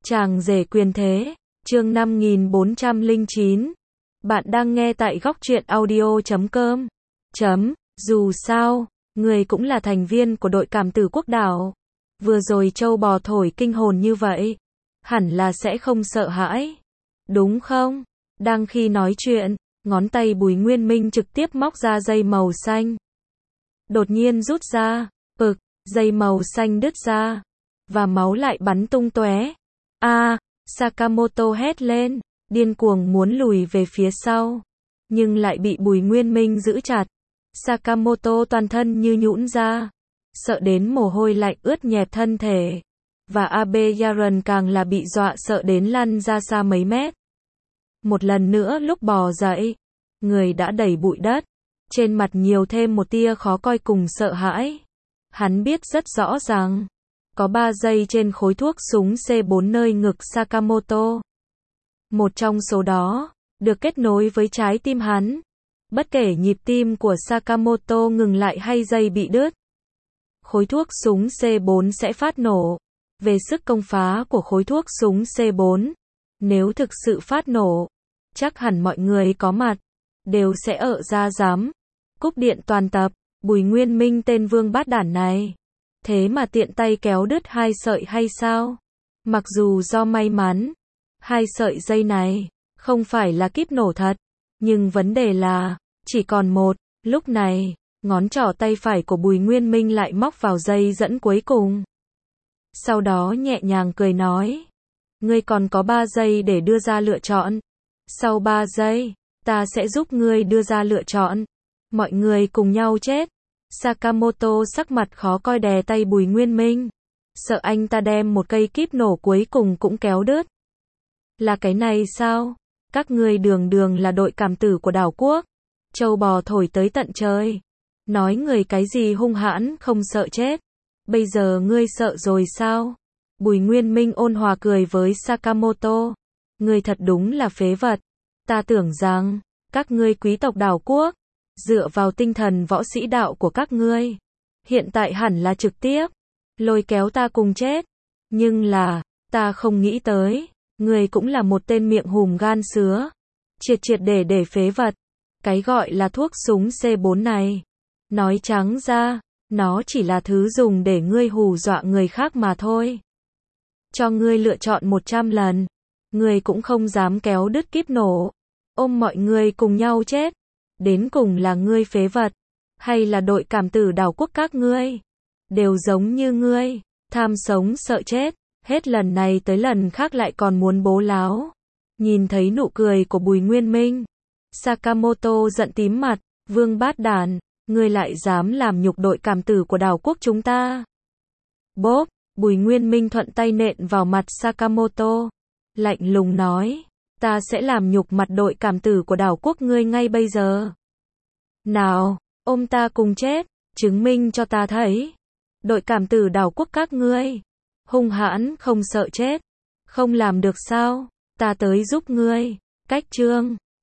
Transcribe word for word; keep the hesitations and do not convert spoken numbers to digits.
Chàng rể quyền thế, chương năm nghìn bốn trăm lẻ chín. Bạn đang nghe tại góc truyện audio chấm com. Chấm, dù sao, người cũng là thành viên của đội cảm tử quốc đảo. Vừa rồi trâu bò thổi kinh hồn như vậy, hẳn là sẽ không sợ hãi. Đúng không? Đang khi nói chuyện, ngón tay Bùi Nguyên Minh trực tiếp móc ra dây màu xanh. Đột nhiên rút ra, pực, dây màu xanh đứt ra, và máu lại bắn tung tóe. A, à, Sakamoto hét lên, điên cuồng muốn lùi về phía sau, nhưng lại bị Bùi Nguyên Minh giữ chặt. Sakamoto toàn thân như nhũn ra, sợ đến mồ hôi lạnh ướt nhẹp thân thể, và Abe Yaran càng là bị dọa sợ đến lăn ra xa mấy mét. Một lần nữa lúc bò dậy, người đã đầy bụi đất, trên mặt nhiều thêm một tia khó coi cùng sợ hãi. Hắn biết rất rõ ràng, có ba dây trên khối thuốc súng C bốn nơi ngực Sakamoto. Một trong số đó, được kết nối với trái tim hắn. Bất kể nhịp tim của Sakamoto ngừng lại hay dây bị đứt, khối thuốc súng C bốn sẽ phát nổ. Về sức công phá của khối thuốc súng C bốn, nếu thực sự phát nổ, chắc hẳn mọi người có mặt đều sẽ ở ra dám. Cúp điện toàn tập, Bùi Nguyên Minh tên vương bát đản này, thế mà tiện tay kéo đứt hai sợi hay sao? Mặc dù do may mắn, hai sợi dây này không phải là kíp nổ thật, nhưng vấn đề là chỉ còn một. Lúc này, ngón trỏ tay phải của Bùi Nguyên Minh lại móc vào dây dẫn cuối cùng. Sau đó nhẹ nhàng cười nói, ngươi còn có ba giây để đưa ra lựa chọn. Sau ba giây, ta sẽ giúp ngươi đưa ra lựa chọn. Mọi người cùng nhau chết. Sakamoto sắc mặt khó coi đè tay Bùi Nguyên Minh, sợ anh ta đem một cây kíp nổ cuối cùng cũng kéo đứt. Là cái này sao? Các ngươi đường đường là đội cảm tử của đảo quốc. Châu bò thổi tới tận trời. Nói người cái gì hung hãn không sợ chết. Bây giờ ngươi sợ rồi sao? Bùi Nguyên Minh ôn hòa cười với Sakamoto. Ngươi thật đúng là phế vật. Ta tưởng rằng, các ngươi quý tộc đảo quốc, dựa vào tinh thần võ sĩ đạo của các ngươi, hiện tại hẳn là trực tiếp lôi kéo ta cùng chết. Nhưng là, ta không nghĩ tới, ngươi cũng là một tên miệng hùm gan sứa. Triệt triệt để để phế vật. Cái gọi là thuốc súng C bốn này, nói trắng ra, nó chỉ là thứ dùng để ngươi hù dọa người khác mà thôi. Cho ngươi lựa chọn một trăm lần, ngươi cũng không dám kéo đứt kíp nổ, ôm mọi người cùng nhau chết. Đến cùng là ngươi phế vật, hay là đội cảm tử đảo quốc các ngươi, đều giống như ngươi, tham sống sợ chết, hết lần này tới lần khác lại còn muốn bố láo. Nhìn thấy nụ cười của Bùi Nguyên Minh, Sakamoto giận tím mặt, vương bát đản, ngươi lại dám làm nhục đội cảm tử của đảo quốc chúng ta. Bốp, Bùi Nguyên Minh thuận tay nện vào mặt Sakamoto, lạnh lùng nói, ta sẽ làm nhục mặt đội cảm tử của đảo quốc ngươi ngay bây giờ. Nào, ôm ta cùng chết, chứng minh cho ta thấy. Đội cảm tử đảo quốc các ngươi, hung hãn không sợ chết. Không làm được sao, ta tới giúp ngươi. Cách chương